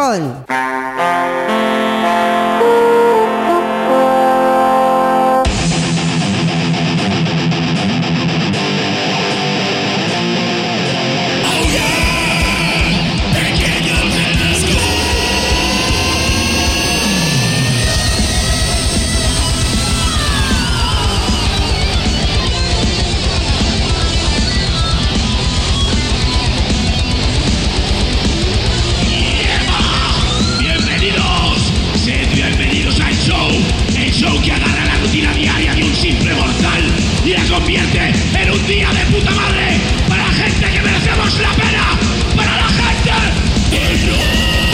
roll. Convierte en un día de puta madre para la gente que merecemos la pena, para la gente del rock.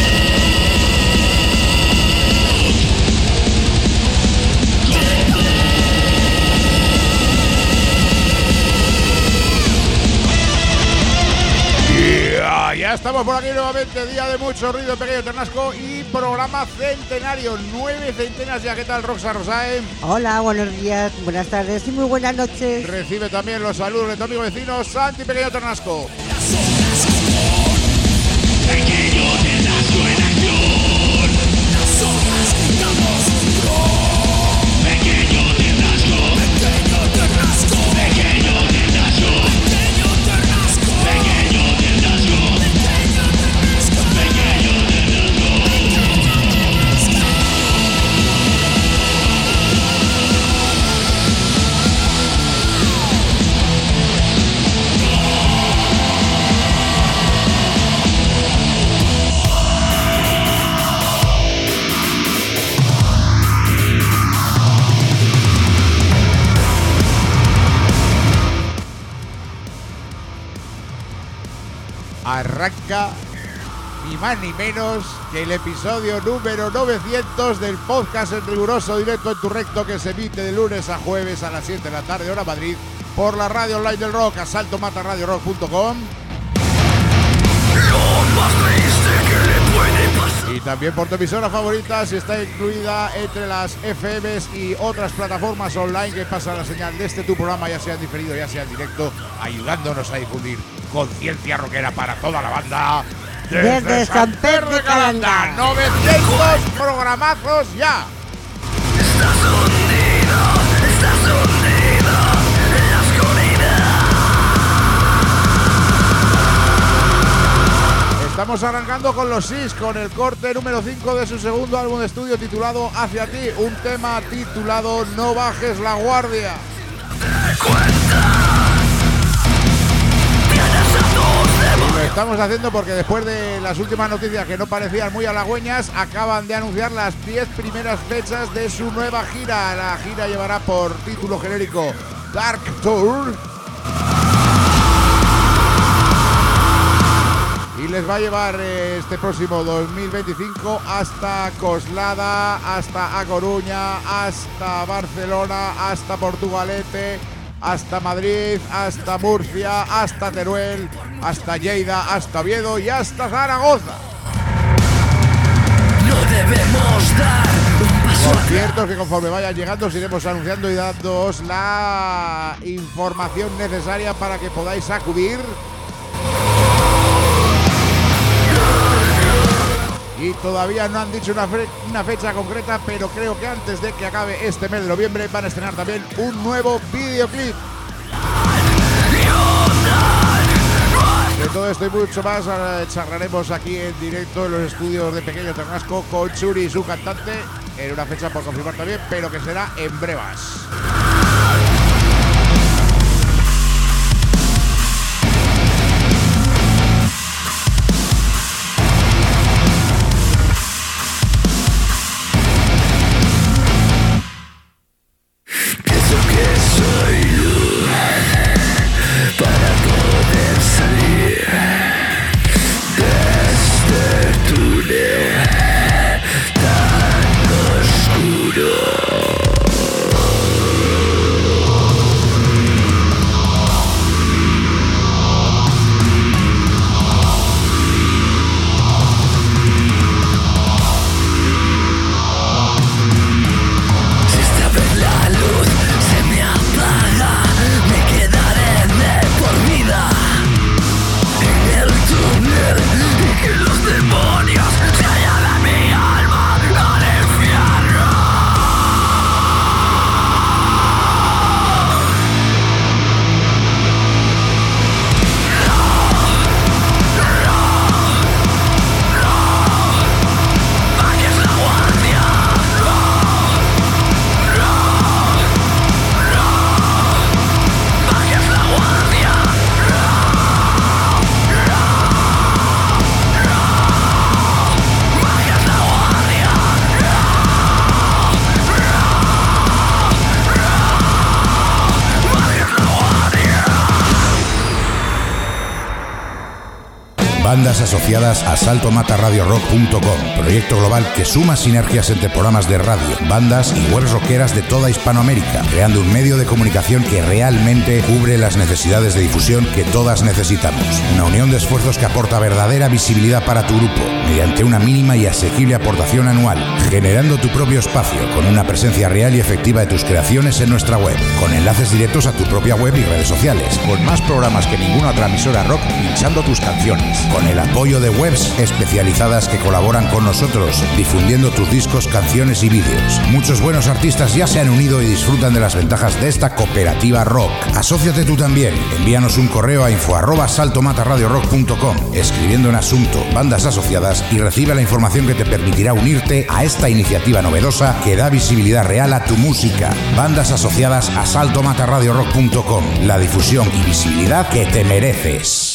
Ya estamos por aquí nuevamente, día de mucho ruido, Pequeño Ternasco y programa centenario, 9 centenas ya. ¿Qué tal, Roxa Rosae? Hola, buenos días, buenas tardes y muy buenas noches. Recibe también los saludos de tu amigo vecino Santi Pequeño Ternasco. Pequeño Ternasco en acción. Nosotros quitamos un tron. Pequeño Ternasco. Pequeño Ternasco. Pequeño Ternasco. Pequeño Ternasco. Pequeño Ternasco. Pequeño Arranca ni más ni menos que el episodio número 900 del podcast en riguroso directo en tu recto, que se emite de lunes a jueves a las 7 de la tarde hora Madrid por la radio online del rock, asaltomataradiorock.com, y también por tu emisora favorita si está incluida entre las FMs y otras plataformas online que pasan la señal de este tu programa, ya sea en diferido, ya sea en directo, ayudándonos a difundir conciencia rockera para toda la banda Desde San Pedro de Calanda. 900 programazos ya. Estás hundido en la oscuridad. Estamos arrancando con los SIS, con el corte número 5 de su segundo álbum de estudio titulado Hacia ti, un tema titulado No bajes la guardia. Y lo estamos haciendo porque después de las últimas noticias que no parecían muy halagüeñas, acaban de anunciar las 10 primeras fechas de su nueva gira. La gira llevará por título genérico Dark Tour y les va a llevar este próximo 2025 hasta Coslada, hasta A Coruña, hasta Barcelona, hasta Portugalete, hasta Madrid, hasta Murcia, hasta Teruel, hasta Lleida, hasta Oviedo y hasta Zaragoza. No debemos dar un paso atrás. Conciertos que conforme vayan llegando os iremos anunciando y dándoos la información necesaria para que podáis acudir. Y todavía no han dicho una fecha concreta, pero creo que antes de que acabe este mes de noviembre van a estrenar también un nuevo videoclip. De todo esto y mucho más charlaremos aquí en directo en los estudios de Pequeño Ternasco con Churi y su cantante, en una fecha por confirmar también, pero que será en brevas. Bandas asociadas a saltomatarradiorock.com, proyecto global que suma sinergias entre programas de radio, bandas y webs rockeras de toda Hispanoamérica, creando un medio de comunicación que realmente cubre las necesidades de difusión que todas necesitamos. Una unión de esfuerzos que aporta verdadera visibilidad para tu grupo, mediante una mínima y asequible aportación anual, generando tu propio espacio, con una presencia real y efectiva de tus creaciones en nuestra web, con enlaces directos a tu propia web y redes sociales, con más programas que ninguna otra emisora rock pinchando tus canciones, con el apoyo de webs especializadas que colaboran con nosotros, difundiendo tus discos, canciones y vídeos. Muchos buenos artistas ya se han unido y disfrutan de las ventajas de esta cooperativa rock. Asóciate tú también. Envíanos un correo a info@saltomatarradiorock.com, escribiendo en asunto Bandas Asociadas, y recibe la información que te permitirá unirte a esta iniciativa novedosa que da visibilidad real a tu música. Bandas asociadas a saltomatarradiorock.com, la difusión y visibilidad que te mereces.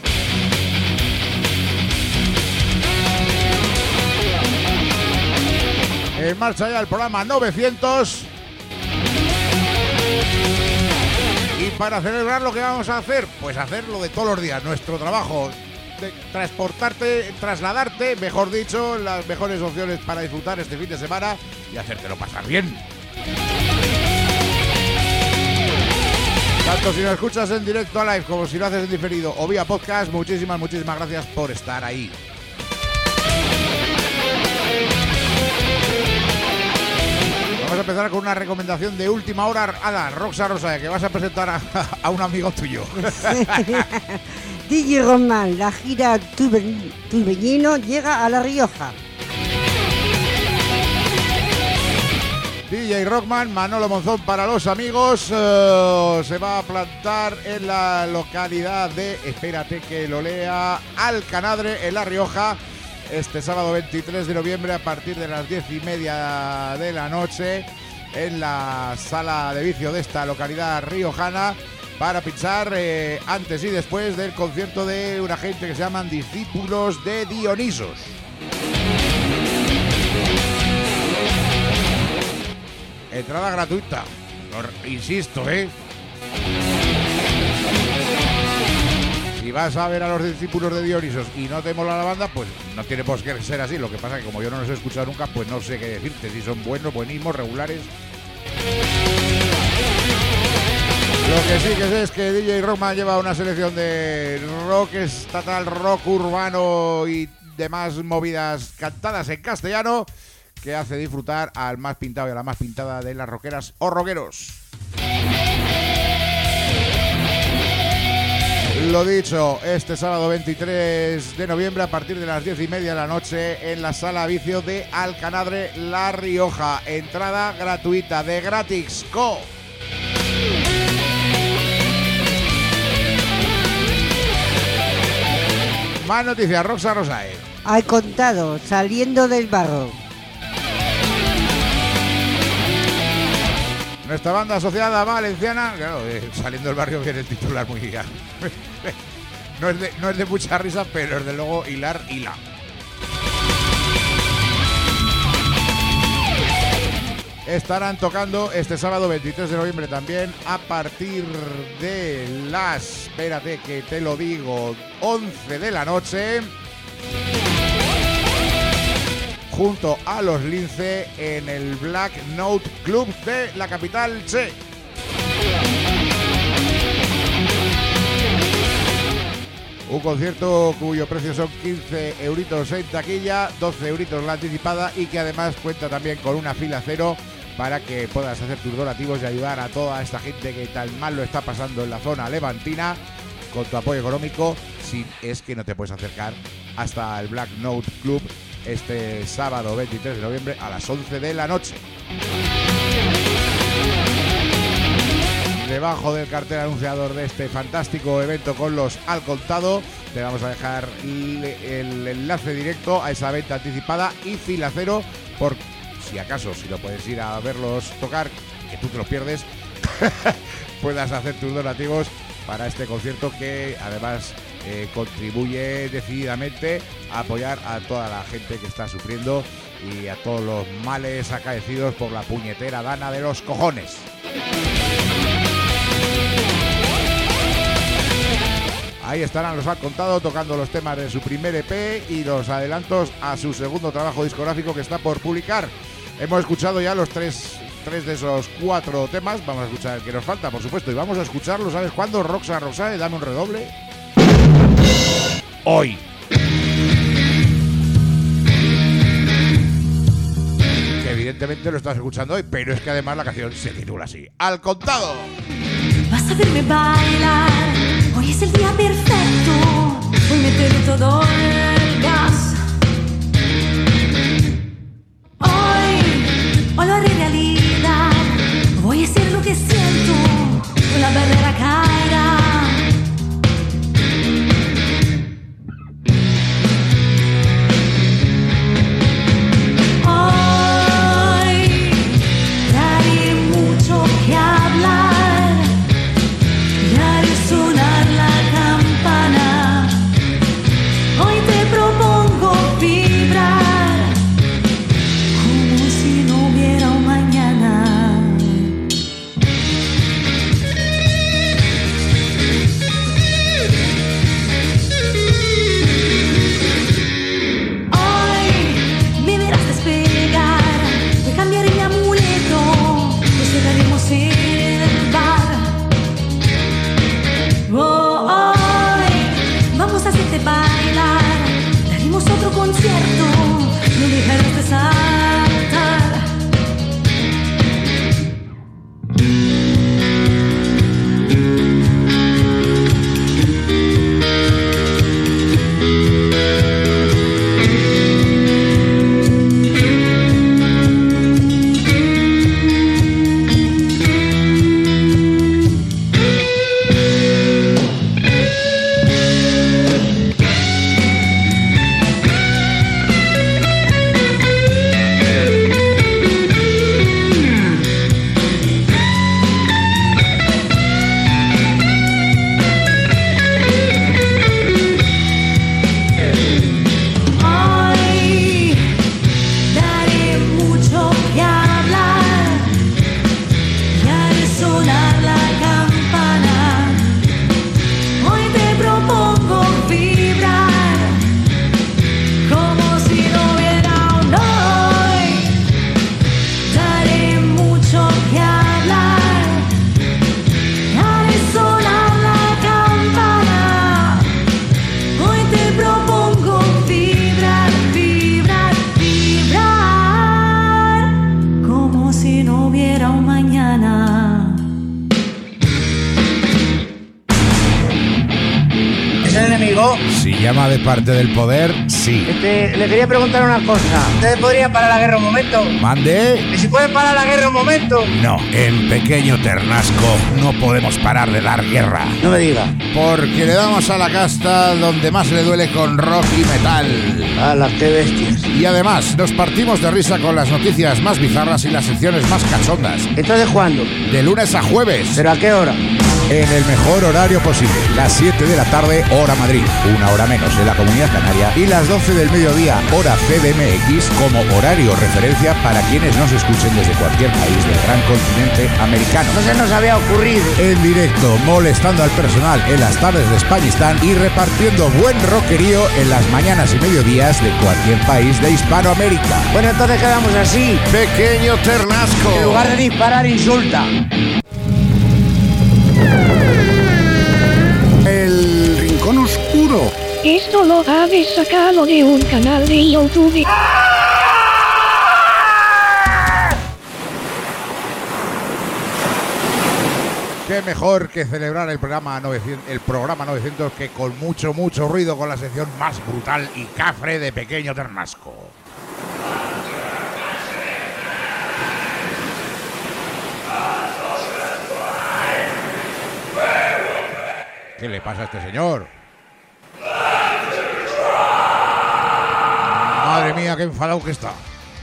En marcha ya el programa 900. Y para celebrar, lo que vamos a hacer, pues hacerlo de todos los días, nuestro trabajo de transportarte, trasladarte, mejor dicho, las mejores opciones para disfrutar este fin de semana y hacértelo pasar bien. Tanto si nos escuchas en directo a live como si lo haces en diferido o vía podcast, muchísimas gracias por estar ahí. Vamos a empezar con una recomendación de última hora. Ada, Roxa Rosa, que vas a presentar a un amigo tuyo. DJ Rockman, la gira Turbellino llega a La Rioja. DJ Rockman, Manolo Monzón para los amigos, se va a plantar en la localidad de, espérate que lo lea, Alcanadre, en La Rioja, este sábado 23 de noviembre a partir de las 10:30 de la noche en la sala de vicio de esta localidad riojana, para pinchar antes y después del concierto de una gente que se llaman Discípulos de Dionisos. Entrada gratuita, insisto, Si vas a ver a los Discípulos de Dionisos y no te mola la banda, pues no tiene por qué ser así. Lo que pasa es que como yo no los he escuchado nunca, pues no sé qué decirte, si son buenos, buenísimos, regulares. Lo que sí que sé es que DJ Rockman lleva una selección de rock estatal, rock urbano y demás movidas cantadas en castellano, que hace disfrutar al más pintado y a la más pintada de las rockeras o rockeros. Lo dicho, este sábado 23 de noviembre a partir de las 10:30 de la noche en la sala vicio de Alcanadre, La Rioja. Entrada gratuita, de gratis. ¡Co! Más noticias, Roxa Rosae. Al contado, saliendo del barro. Nuestra banda asociada valenciana, claro, saliendo del barrio viene el titular muy no es de mucha risa, pero desde luego hilar hila. Estarán tocando este sábado 23 de noviembre también a partir de las, espérate que te lo digo, 11 de la noche, junto a los Lince en el Black Note Club de la capital Che. Un concierto cuyo precio son 15 euritos en taquilla, 12 euritos la anticipada, y que además cuenta también con una fila cero para que puedas hacer tus donativos y ayudar a toda esta gente que tan mal lo está pasando en la zona levantina con tu apoyo económico, si es que no te puedes acercar hasta el Black Note Club este sábado 23 de noviembre a las 11 de la noche. Debajo del cartel anunciador de este fantástico evento con los Al Contado, te vamos a dejar el enlace directo a esa venta anticipada y fila cero, por si acaso, si no puedes ir a verlos tocar, que tú te los pierdes, puedas hacer tus donativos para este concierto que además contribuye decididamente a apoyar a toda la gente que está sufriendo y a todos los males acaecidos por la puñetera dana de los cojones. Ahí estarán los Al Contado tocando los temas de su primer EP y los adelantos a su segundo trabajo discográfico que está por publicar. Hemos escuchado ya los tres de esos 4 temas. Vamos a escuchar el que nos falta, por supuesto. Y vamos a escucharlo, ¿sabes cuándo? Roxane, dame un redoble. Hoy. Que evidentemente lo estás escuchando hoy, pero es que además la canción se titula así. Al Contado. Vas a verme bailar, hoy es el día perfecto, voy a meterle todo el gas. Hoy lo haré realidad, voy a hacer lo que siento, la barrera caerá. Hoy daré mucho que hablar, y haré sonar la campana. Hoy te propongo vibrar como si no hubiera un mañana. Hoy me verás despegar, voy a cambiar mi amuleto, nos quedaremos en el bar. Hoy vamos a hacerte bailar, daremos otro concierto, no dejarás de saltar. Si llama de parte del poder, sí. Le quería preguntar una cosa. ¿Ustedes podrían parar la guerra un momento? ¿Mande? ¿Y si pueden parar la guerra un momento? No, en Pequeño Ternasco no podemos parar de dar guerra. No me diga. Porque le damos a la casta donde más le duele con rock y metal. ¡Hala, qué bestias! Y además, nos partimos de risa con las noticias más bizarras y las secciones más cachondas. ¿Entonces cuándo? De lunes a jueves. ¿Pero a qué hora? En el mejor horario posible, las 7 de la tarde, hora Madrid, 1 hora menos en la Comunidad Canaria, y las 12 del mediodía, hora CDMX, como horario referencia para quienes nos escuchen desde cualquier país del gran continente americano. No se nos había ocurrido. En directo, molestando al personal en las tardes de Españistán y repartiendo buen rockerío en las mañanas y mediodías de cualquier país de Hispanoamérica. Bueno, entonces quedamos así. Pequeño Ternasco. En lugar de disparar, insulta. El Rincón Oscuro. Esto lo habéis sacado de un canal de YouTube. Qué mejor que celebrar el programa 900 que con mucho ruido con la sección más brutal y cafre de Pequeño Ternasco. ¿Qué le pasa a este señor? Madre mía, qué enfadado que está.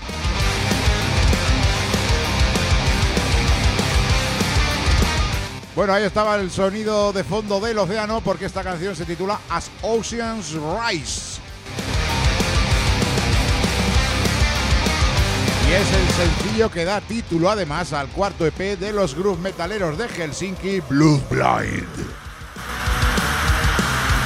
Bueno, ahí estaba el sonido de fondo del océano, porque esta canción se titula As Oceans Rise. Y es el sencillo que da título además al cuarto EP de los groove metaleros de Helsinki, Blood Blind.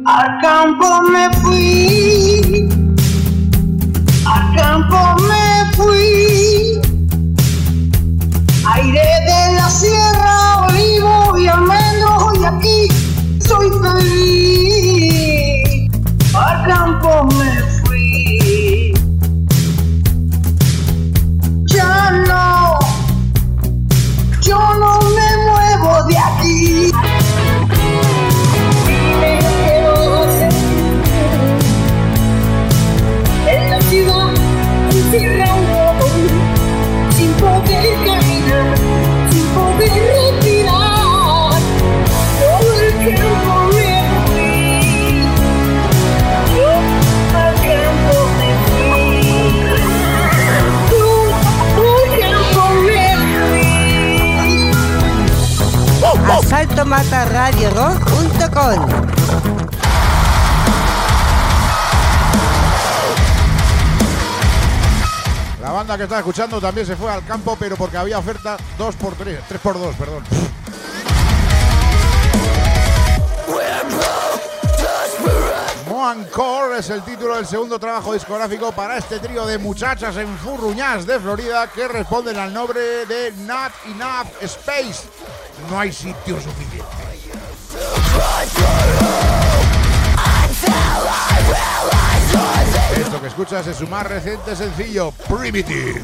Al campo me fui, al campo me fui, aire de la sierra, olivo y almendro, y aquí soy feliz. Al campo me fui, ya no, yo no me muevo de aquí. En la ciudad encerrado, sin poder caminar, sin poder respirar, todo el campo me fui, yo al campo me fui, yo al campo me fui. AsaltoMataRadioRock.com. La banda que está escuchando también se fue al campo, pero porque había oferta 2x3, 3x2, perdón. Moancore es el título del segundo trabajo discográfico para este trío de muchachas enfurruñás de Florida que responden al nombre de Not Enough Space. No hay sitio suficiente. Esto que escuchas es su más reciente sencillo, Primitive.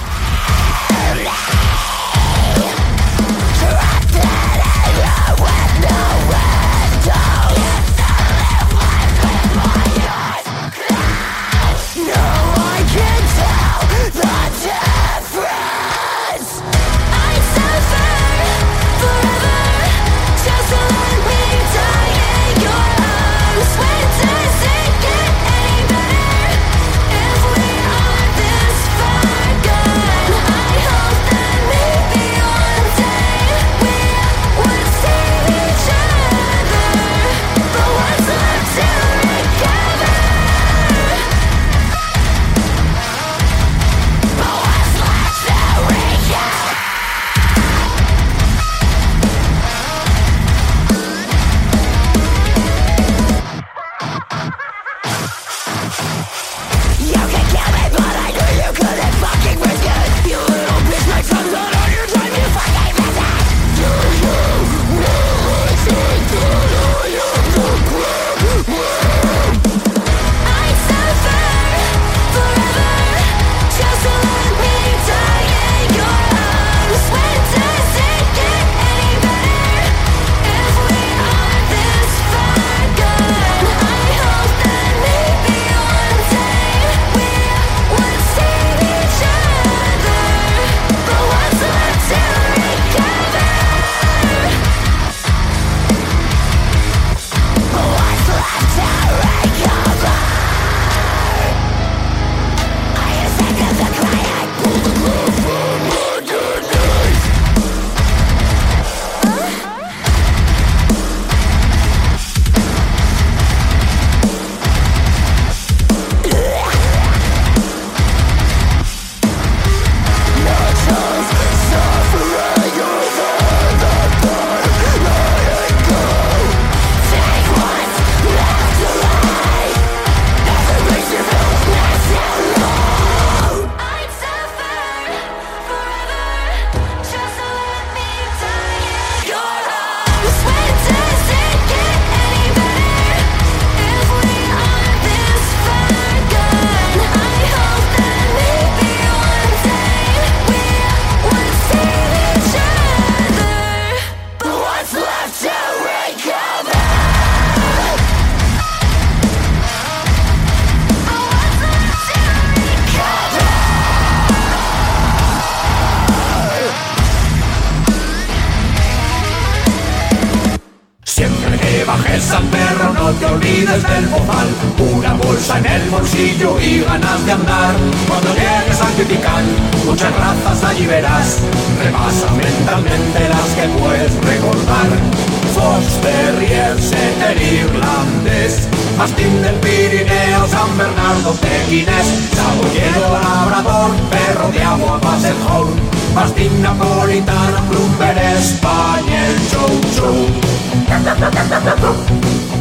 bajes al perro, no te olvides del bozal. Una bolsa en el bolsillo y ganas de andar. Cuando llegues a criticar, muchas razas allí verás. Repasa mentalmente las que puedes recordar. Fox Terrier, Setter irlandés, Mastín del Pirineo, San Bernardo pequinés, Saboyero labrador, perro de agua Basset-Hound, Mastín napolitano, Clumber español, Chow Chow.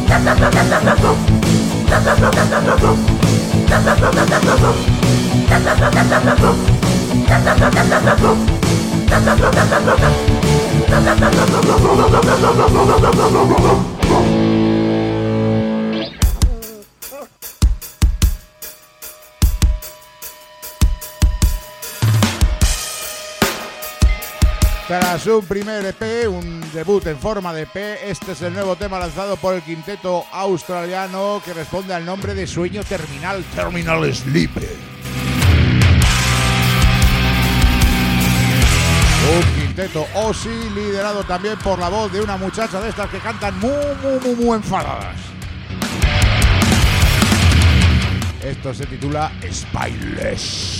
Tras un primer EP, un debut en forma de EP, este es el nuevo tema lanzado por el quinteto australiano que responde al nombre de Sueño Terminal, Terminal Sleep. Un quinteto Aussie liderado también por la voz de una muchacha de estas que cantan muy enfadadas. Esto se titula Spineless.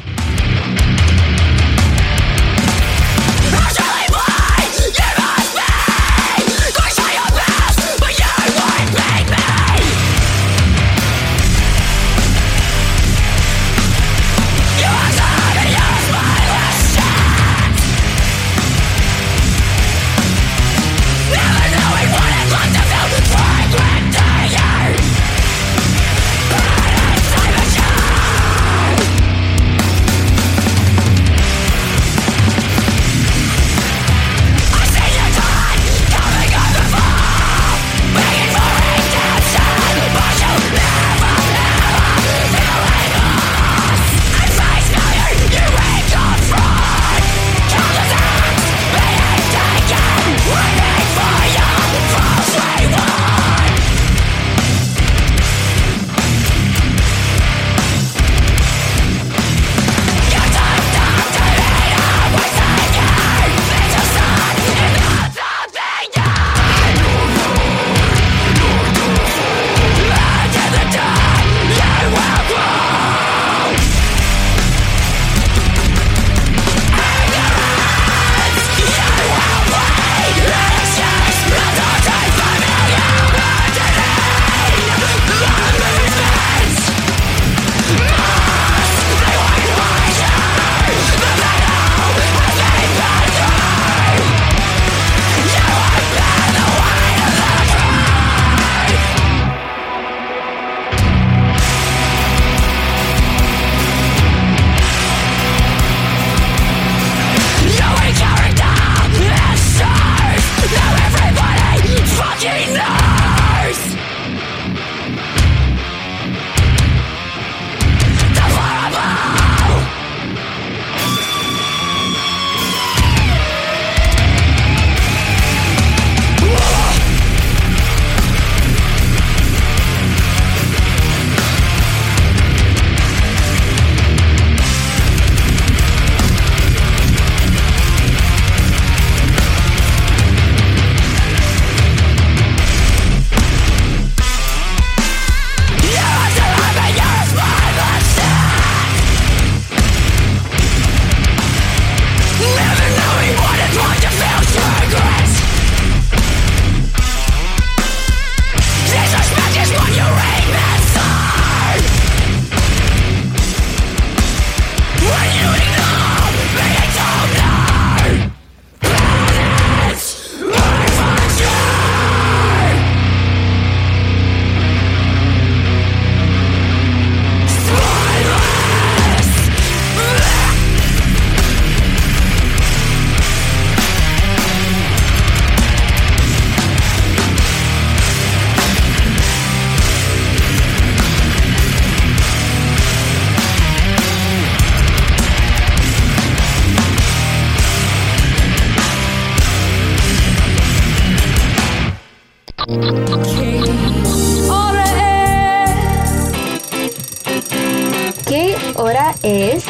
¿Qué hora es?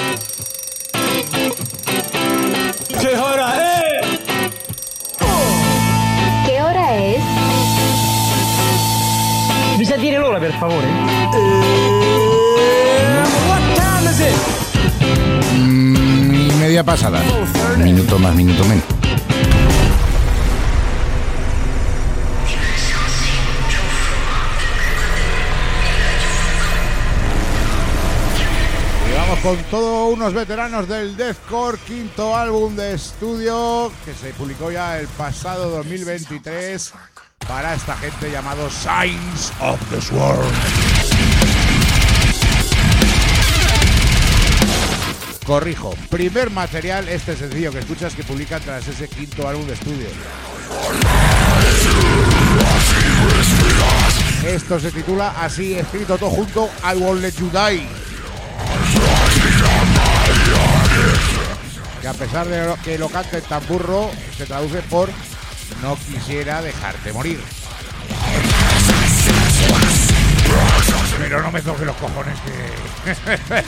¿Qué hora es? ¿Qué hora es? Mi sa dire l'ora, per favore? What time is it? Y media pasada. Minuto más, minuto menos. Con todos unos veteranos del deathcore, quinto álbum de estudio que se publicó ya el pasado 2023 para esta gente llamado Signs of the Swarm. Corrijo, primer material, este sencillo que escuchas que publican tras ese quinto álbum de estudio. Esto se titula así, escrito todo junto, I Won't Let You Die. Que a pesar de que lo canten tan burro, se traduce por no quisiera dejarte morir. Pero no me toque los cojones que...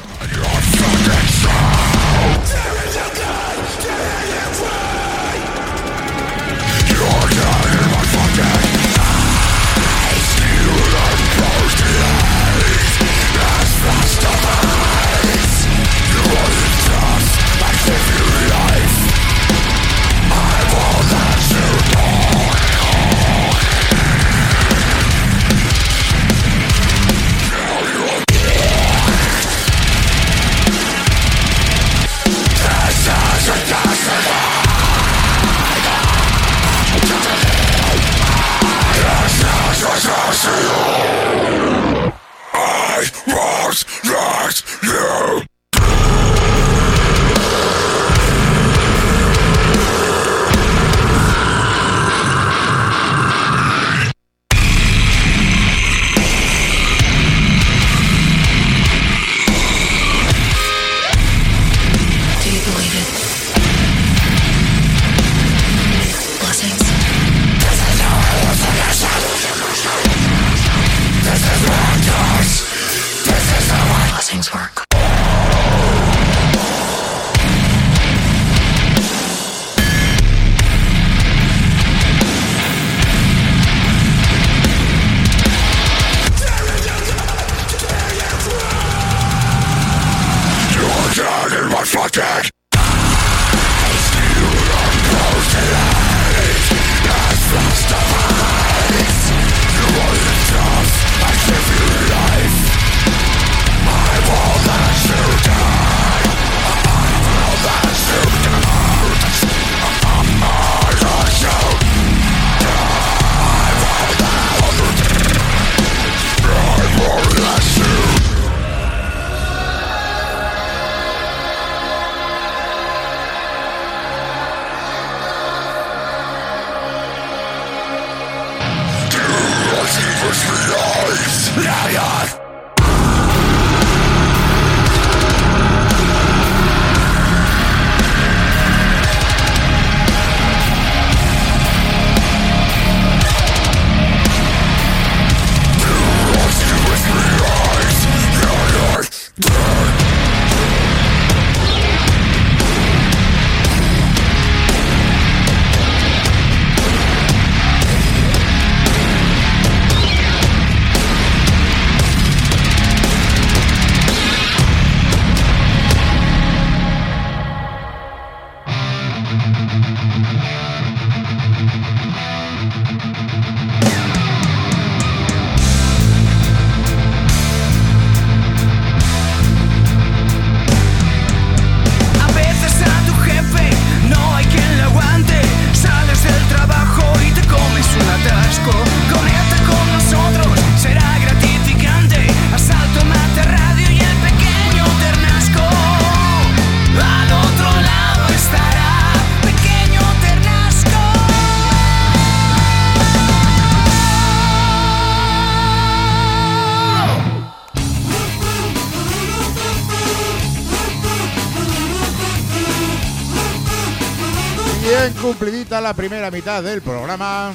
Cumplidita la primera mitad del programa.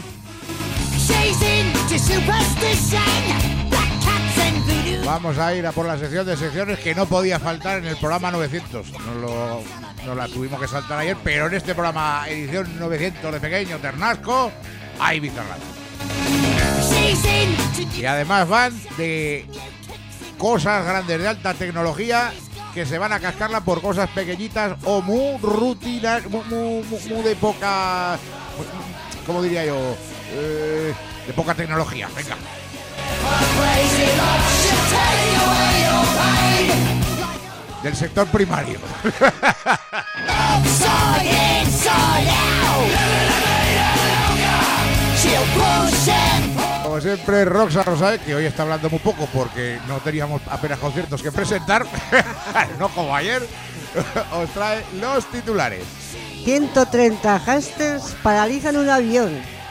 Vamos a ir a por la sección de secciones que no podía faltar en el programa 900. No la tuvimos que saltar ayer, pero en este programa, edición 900 de Pequeño Ternasco, hay bizarradas. Y además van de cosas grandes de alta tecnología que se van a cascarla por cosas pequeñitas o muy rutinas, muy de poca, ¿cómo diría yo? De poca tecnología. Venga. Del sector primario. Como siempre, Roxa Rosae, que hoy está hablando muy poco porque no teníamos apenas conciertos que presentar, no como ayer, os trae los titulares. 130 hámsters paralizan un avión.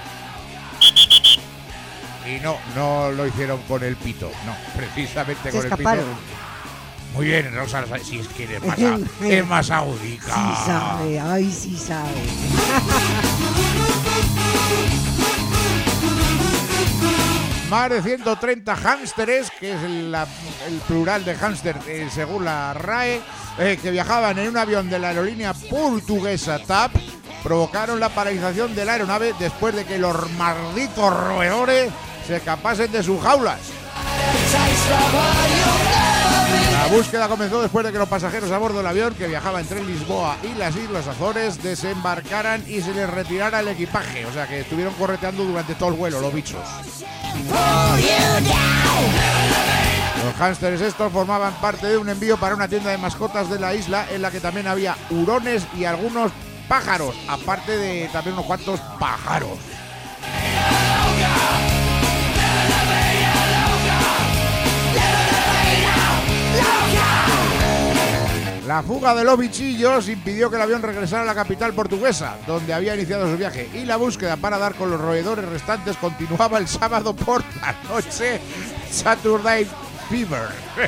Y no lo hicieron con el pito, no, precisamente Se con escaparon. el pito. Muy bien, Rosa Rosae, si es que es más audica. Sí sabe, ay, sí sabe. Más de 130 hámsteres, que es el plural de hámster según la RAE, que viajaban en un avión de la aerolínea portuguesa TAP, provocaron la paralización de la aeronave después de que los malditos roedores se escapasen de sus jaulas. La búsqueda comenzó después de que los pasajeros a bordo del avión, que viajaba entre Lisboa y las Islas Azores, desembarcaran y se les retirara el equipaje. O sea que estuvieron correteando durante todo el vuelo los bichos. Los hámsters estos formaban parte de un envío para una tienda de mascotas de la isla, en la que también había hurones y algunos pájaros, aparte de también unos cuantos pájaros. La fuga de los bichillos impidió que el avión regresara a la capital portuguesa, donde había iniciado su viaje, y la búsqueda para dar con los roedores restantes continuaba el sábado por la noche. Saturday Fever.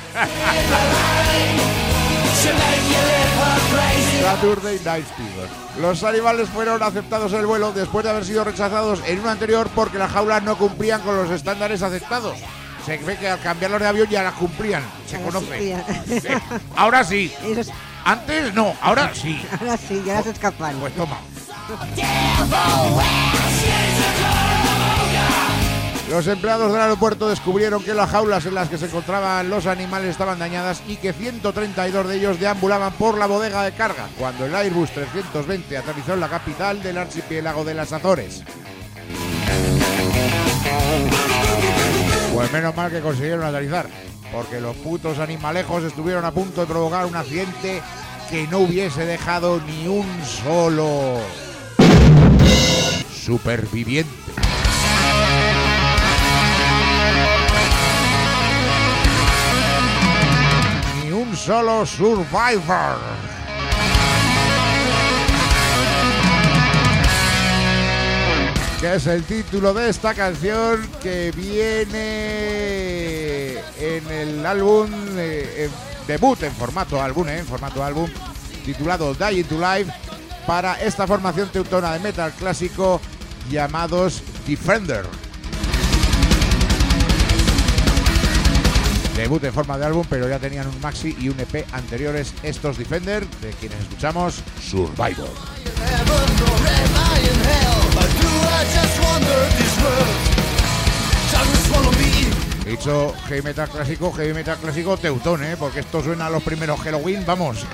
Saturday Night Fever. Los animales fueron aceptados en el vuelo después de haber sido rechazados en uno anterior porque las jaulas no cumplían con los estándares aceptados. Se ve que al cambiarlos de avión ya las cumplían, se conoce. Sí. Ahora sí. Antes no, ahora sí. Ahora sí, ya se escapan. Pues toma. Los empleados del aeropuerto descubrieron que las jaulas en las que se encontraban los animales estaban dañadas y que 132 de ellos deambulaban por la bodega de carga, cuando el Airbus 320 aterrizó en la capital del archipiélago de las Azores. Pues menos mal que consiguieron aterrizar, porque los putos animalejos estuvieron a punto de provocar un accidente que no hubiese dejado ni un solo superviviente. Ni un solo survivor. Que es el título de esta canción que viene en el álbum debut en formato álbum, titulado Dying to Life, para esta formación teutona de metal clásico llamados Defender. Debut en forma de álbum, pero ya tenían un maxi y un EP anteriores, estos Defender, de quienes escuchamos Survivor. Dicho heavy metal clásico teutón, porque esto suena a los primeros Halloween, vamos.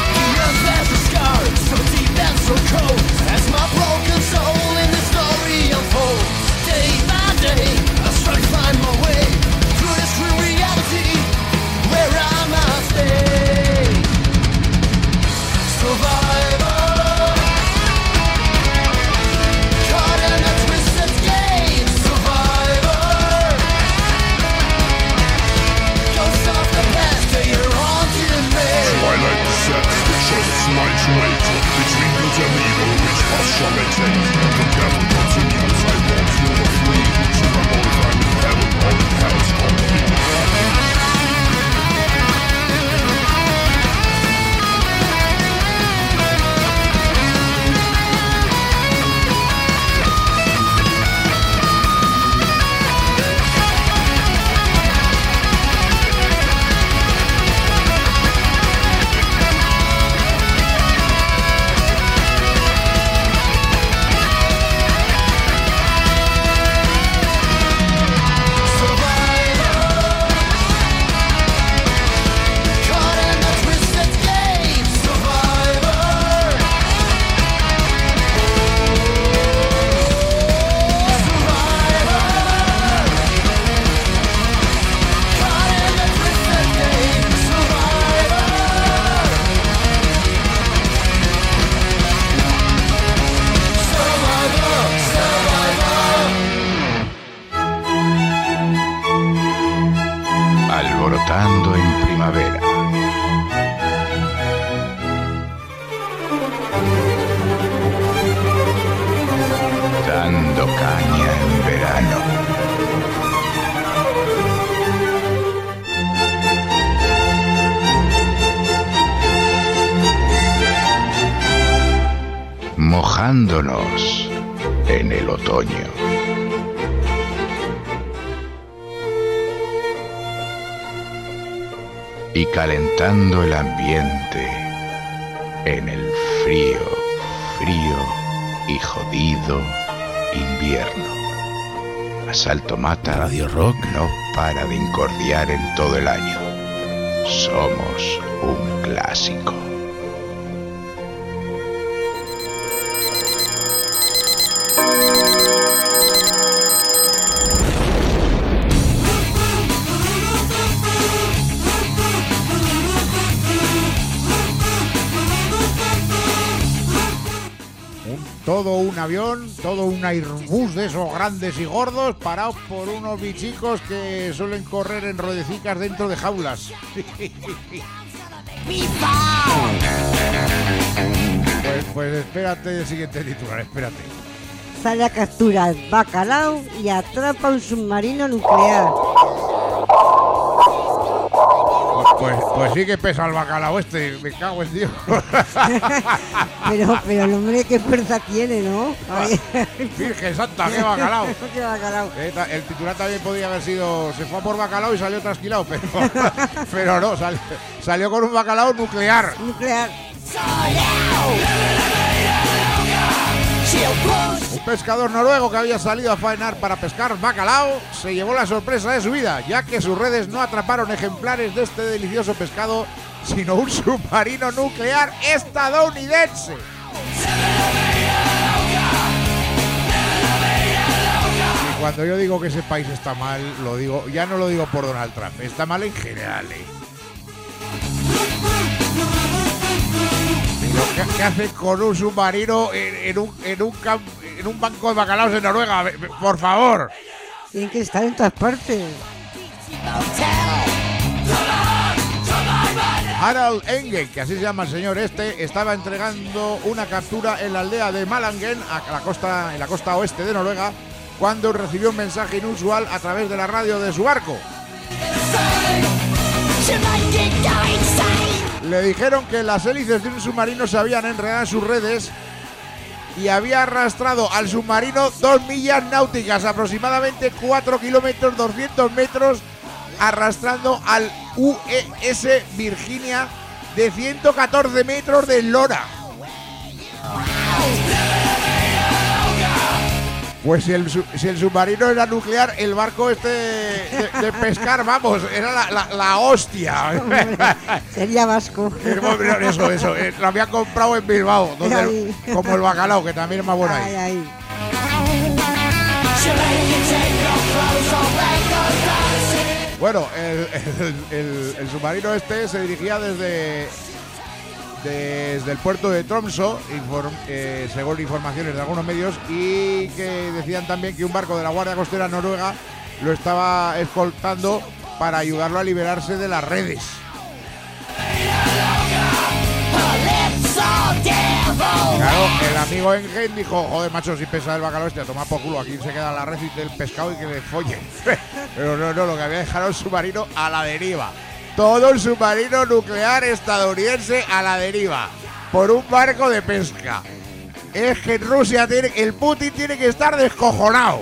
So cold as my broken soul in the story Nevando en primavera. Dando caña en verano. Mojándonos en el otoño. Y calentando el ambiente en el frío y jodido invierno. Asalto Mata Radio Rock no para de incordiar en todo el año. Somos un clásico. Todo un avión, todo un Airbus de esos grandes y gordos, parados por unos bichicos que suelen correr en rodecicas dentro de jaulas. Pues espérate el siguiente titular, espérate. Sale a capturar bacalao y atrapa un submarino nuclear. Pues sí que pesa el bacalao este, me cago en Dios. pero el hombre qué fuerza tiene, ¿no? Virgen Santa, qué bacalao. Qué bacalao. El titular también podía haber sido, se fue a por bacalao y salió trasquilado, pero no, salió con un bacalao nuclear. Un pescador noruego que había salido a faenar para pescar bacalao se llevó la sorpresa de su vida, ya que sus redes no atraparon ejemplares de este delicioso pescado, sino un submarino nuclear estadounidense. Y cuando yo digo que ese país está mal, lo digo, ya no lo digo por Donald Trump, está mal en general, ¿Qué hace con un submarino en un banco de bacalaos en Noruega? Por favor. Tienen que estar en todas partes. Harald Engen, que así se llama el señor este, estaba entregando una captura en la aldea de Malangen, en la costa oeste de Noruega, cuando recibió un mensaje inusual a través de la radio de su barco. Le dijeron que las hélices de un submarino se habían enredado en sus redes y había arrastrado al submarino 2 millas náuticas, aproximadamente 4 kilómetros, 200 metros, arrastrando al USS Virginia de 114 metros de eslora. Pues si el submarino era nuclear, el barco este de pescar, vamos, era la hostia. Sería vasco. Eso, lo había comprado en Bilbao, como el bacalao, que también es más bueno ahí. Bueno, el submarino este se dirigía desde el puerto de Tromsø, según informaciones de algunos medios, y que decían también que un barco de la Guardia Costera noruega lo estaba escoltando para ayudarlo a liberarse de las redes. Claro, el amigo Engen dijo, joder, macho, si pesa el bacalao este, a tomar por culo, aquí se queda la red del pescado y que le follen. Pero no, lo que había dejado el submarino a la deriva. Todo el submarino nuclear estadounidense a la deriva por un barco de pesca. Es que en Rusia el Putin tiene que estar descojonado.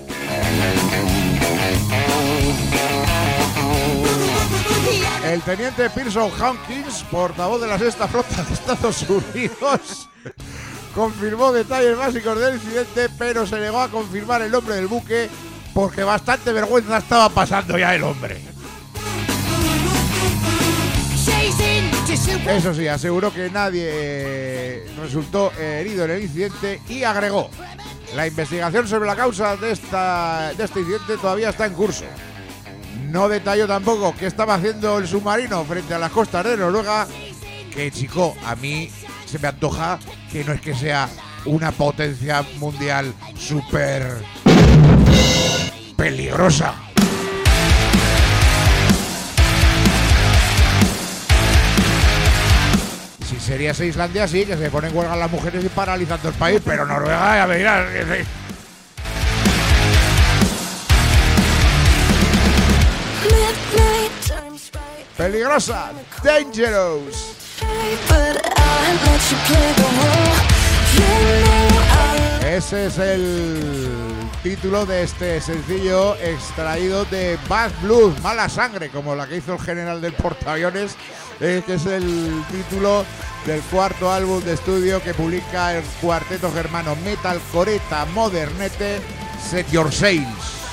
El teniente Pearson Hawkins, portavoz de la Sexta Flota de Estados Unidos, confirmó detalles básicos del incidente, pero se negó a confirmar el nombre del buque porque bastante vergüenza estaba pasando ya el hombre. Eso sí, aseguró que nadie resultó herido en el incidente y agregó: la investigación sobre la causa de este incidente todavía está en curso. No detalló tampoco qué estaba haciendo el submarino frente a las costas de Noruega, que, chico, a mí se me antoja que no es que sea una potencia mundial súper peligrosa. Si sería Islandia, sí, que se ponen huelga las mujeres y paralizando el país, pero Noruega, ya me dirás. Peligrosa, Dangerous. Ese es el título de este sencillo extraído de Bad Blood, Mala Sangre, como la que hizo el general del portaaviones, que es el título del cuarto álbum de estudio que publica el cuarteto germano metalcoreta modernete Set Your Sails.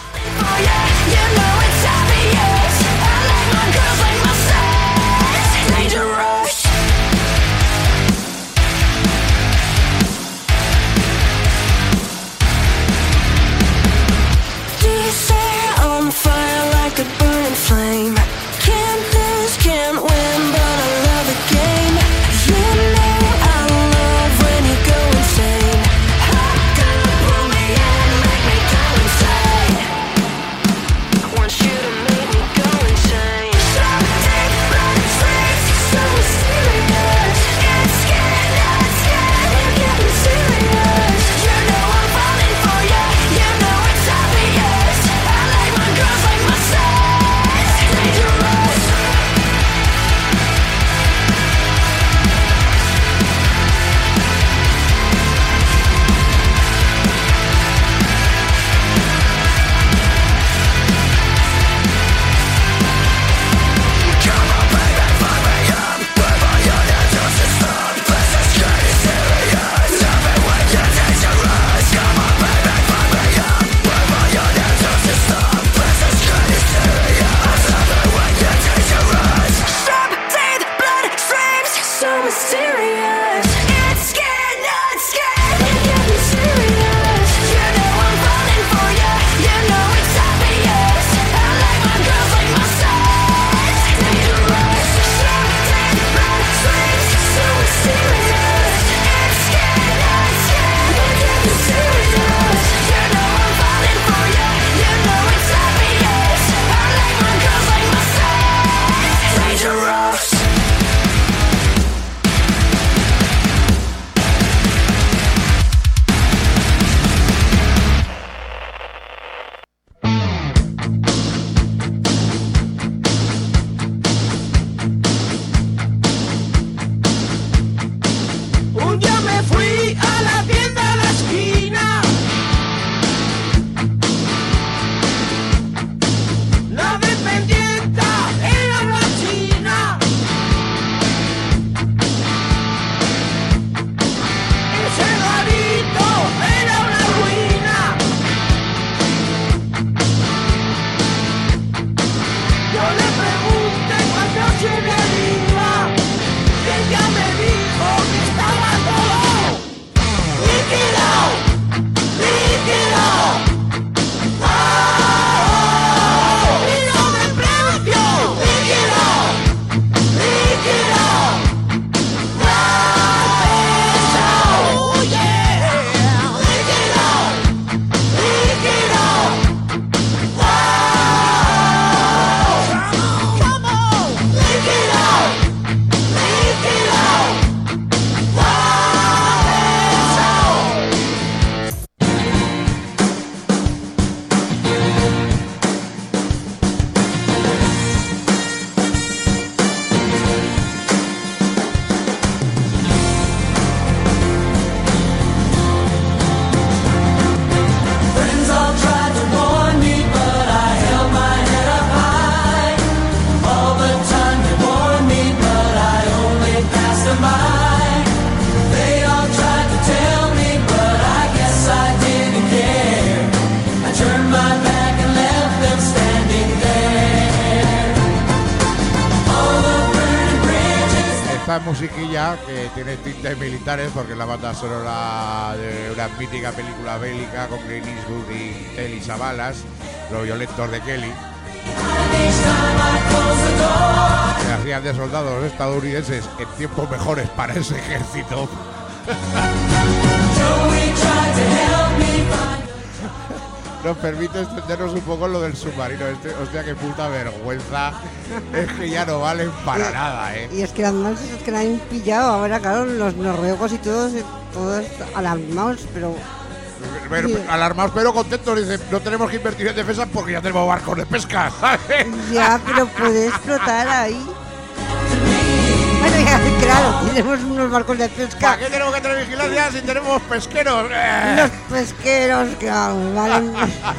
Fire like a burning flame. Can't lose, can't win, but I love the game. You know I love when you go insane. How can you pull me in, make me go insane? I want you to make me go insane. So deep, bloody streets, so mysterious. It's getting nuts, we're getting serious. You know I'm falling for you, you know it's obvious. Girls like myself, dangerous. Musiquilla que tiene tintes militares porque es la banda sonora de una mítica película bélica con Clint Eastwood y Telly Savalas, Los violentos de Kelly, que hacían de soldados estadounidenses en tiempos mejores para ese ejército. nos permite extendernos un poco lo del submarino este. Hostia, qué puta vergüenza. Es que ya no valen para nada, ¿eh? Y es que además es que la han pillado ahora, claro, los noruegos y todos alarmados, pero... Alarmados pero contentos, dicen, no tenemos que invertir en defensa porque ya tenemos barcos de pesca, ¿sabes? Ya, pero puede explotar ahí. Bueno, ya, claro, tenemos unos barcos de pesca. ¿Para qué tenemos que tener vigilancia si tenemos pesqueros? Los pesqueros, claro, valen.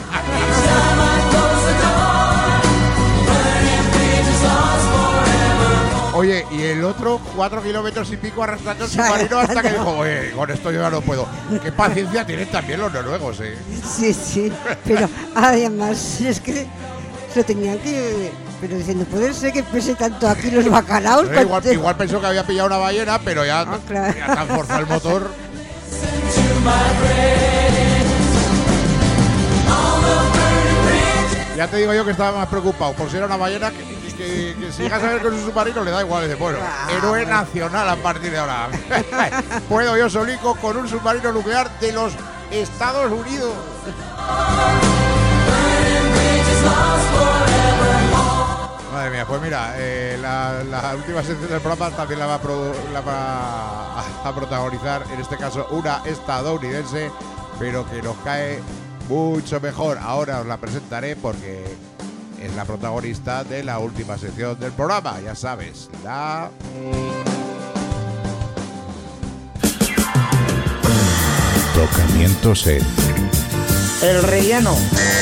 Oye, y el otro, 4 kilómetros y pico arrastrando el submarino hasta que dijo, oye, con esto yo ya no puedo. Qué paciencia tienen también los noruegos, ¿eh? Sí, pero además es que se tenían que... Pero dicen, no puede ser que pese tanto aquí los bacalaos. Igual pensó que había pillado una ballena, pero ya, claro. Ya tan forzado el motor. Ya te digo yo que estaba más preocupado por si era una ballena que si llegas a ver con su submarino le da igual. Dice, bueno, héroe nacional a partir de ahora. Puedo yo solico con un submarino nuclear de los Estados Unidos. Madre mía, pues mira, la última sección del programa también la va a protagonizar, en este caso, una estadounidense, pero que nos cae mucho mejor. Ahora os la presentaré porque es la protagonista de la última sección del programa, ya sabes, la... Tocamientos en... El relleno.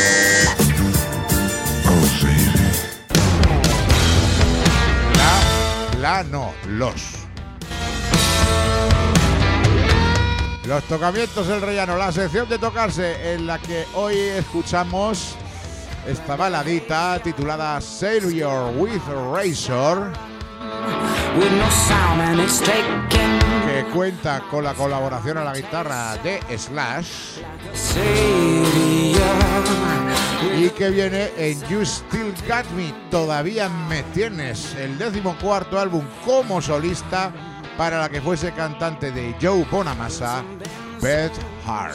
Los tocamientos el relleno, la sección de tocarse en la que hoy escuchamos esta baladita titulada Savior with Razor, que cuenta con la colaboración a la guitarra de Slash y que viene en You Still Got Me, Todavía Me Tienes, el 14º álbum como solista para la que fuese cantante de Joe Bonamassa, Beth Hart.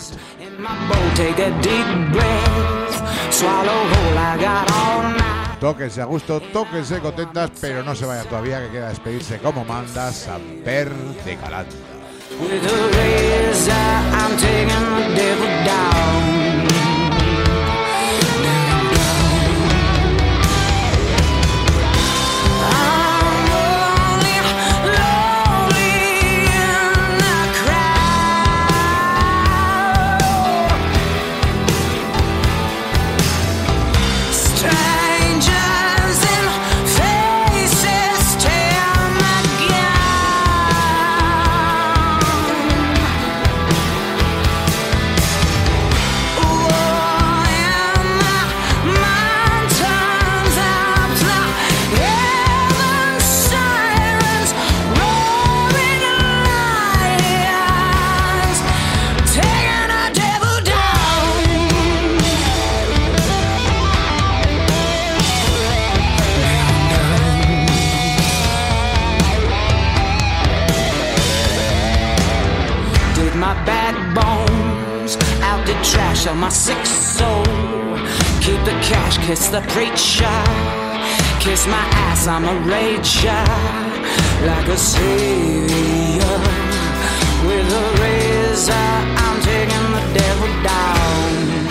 Tóquense a gusto, tóquense contentas, pero no se vayan todavía, que queda despedirse como manda Samper de Calanda. With a razor, I'm taking the devil down. I'm lonely, lonely in the crowd. Strangers in faces tear my gown. My backbones out the trash of my sick soul. Keep the cash, kiss the preacher. Kiss my ass, I'm a rager. Like a savior with a razor, I'm taking the devil down.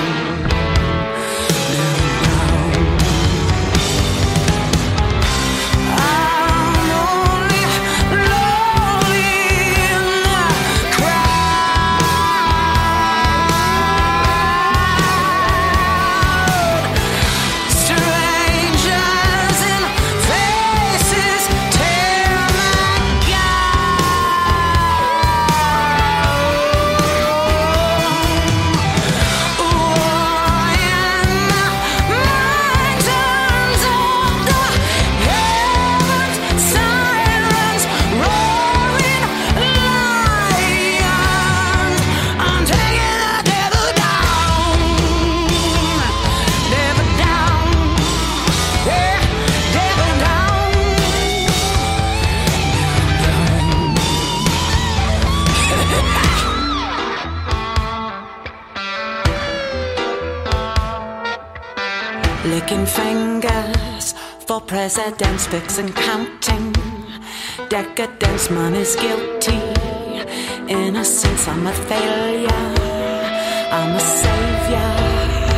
licking fingers for presidents, pics and counting. Decadence, money's guilty. Innocence, I'm a failure. I'm a savior.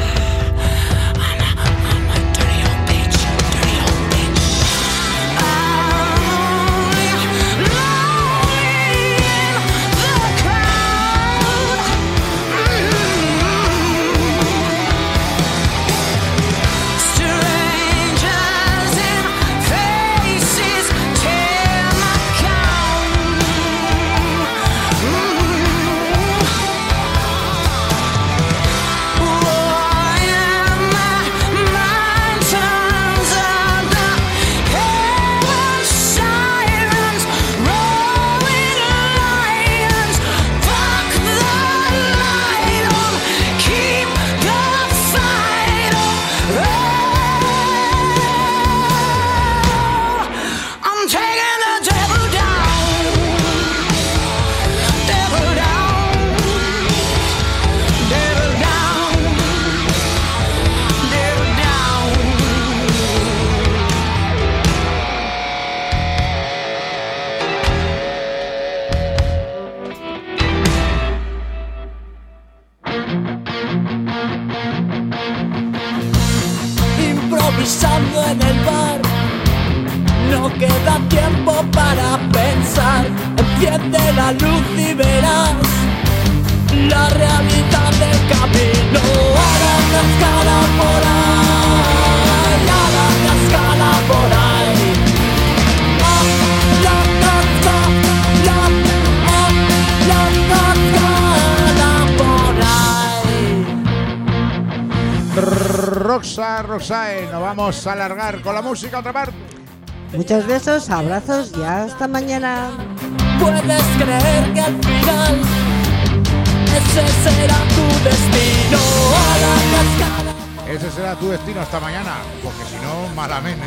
Improvisando en el bar, no queda tiempo para pensar. Enciende la luz y verás la realidad del camino. A la cascada por ahí, a la cascada por ahí. La cascada Roxae, nos vamos a alargar con la música otra parte. Muchos besos, abrazos y hasta mañana. Puedes creer que al final ese será tu destino. A la cascada. Ese será tu destino hasta mañana, porque si no, malamente.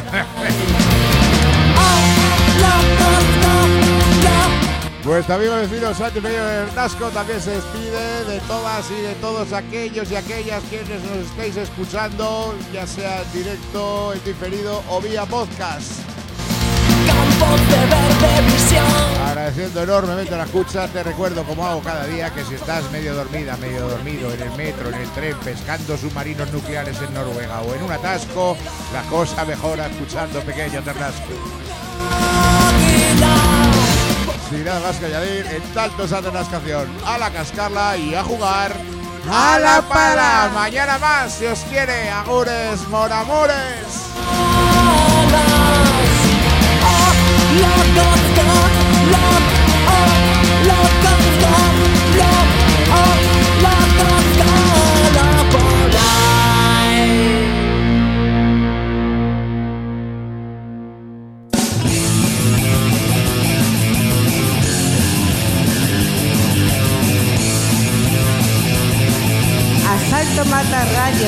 Vuestro amigo vecino Sánchez Peña Bernasco también se despide de todas y de todos aquellos y aquellas quienes nos estáis escuchando, ya sea en directo, en diferido o vía podcast. Campos de verde visión. Agradeciendo enormemente la escucha, te recuerdo como hago cada día que si estás medio dormida, medio dormido en el metro, en el tren, pescando submarinos nucleares en Noruega o en un atasco, la cosa mejora escuchando Pequeño Ternasco. Sin nada más que añadir, en tanto esa Ternascación, a la cascarla y a jugar a la pala. Mañana más, si os quiere, agures, monamures.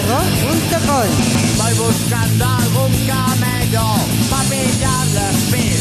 asaltomatarradiorock.com. Voy buscando algún camello para pillarle fin.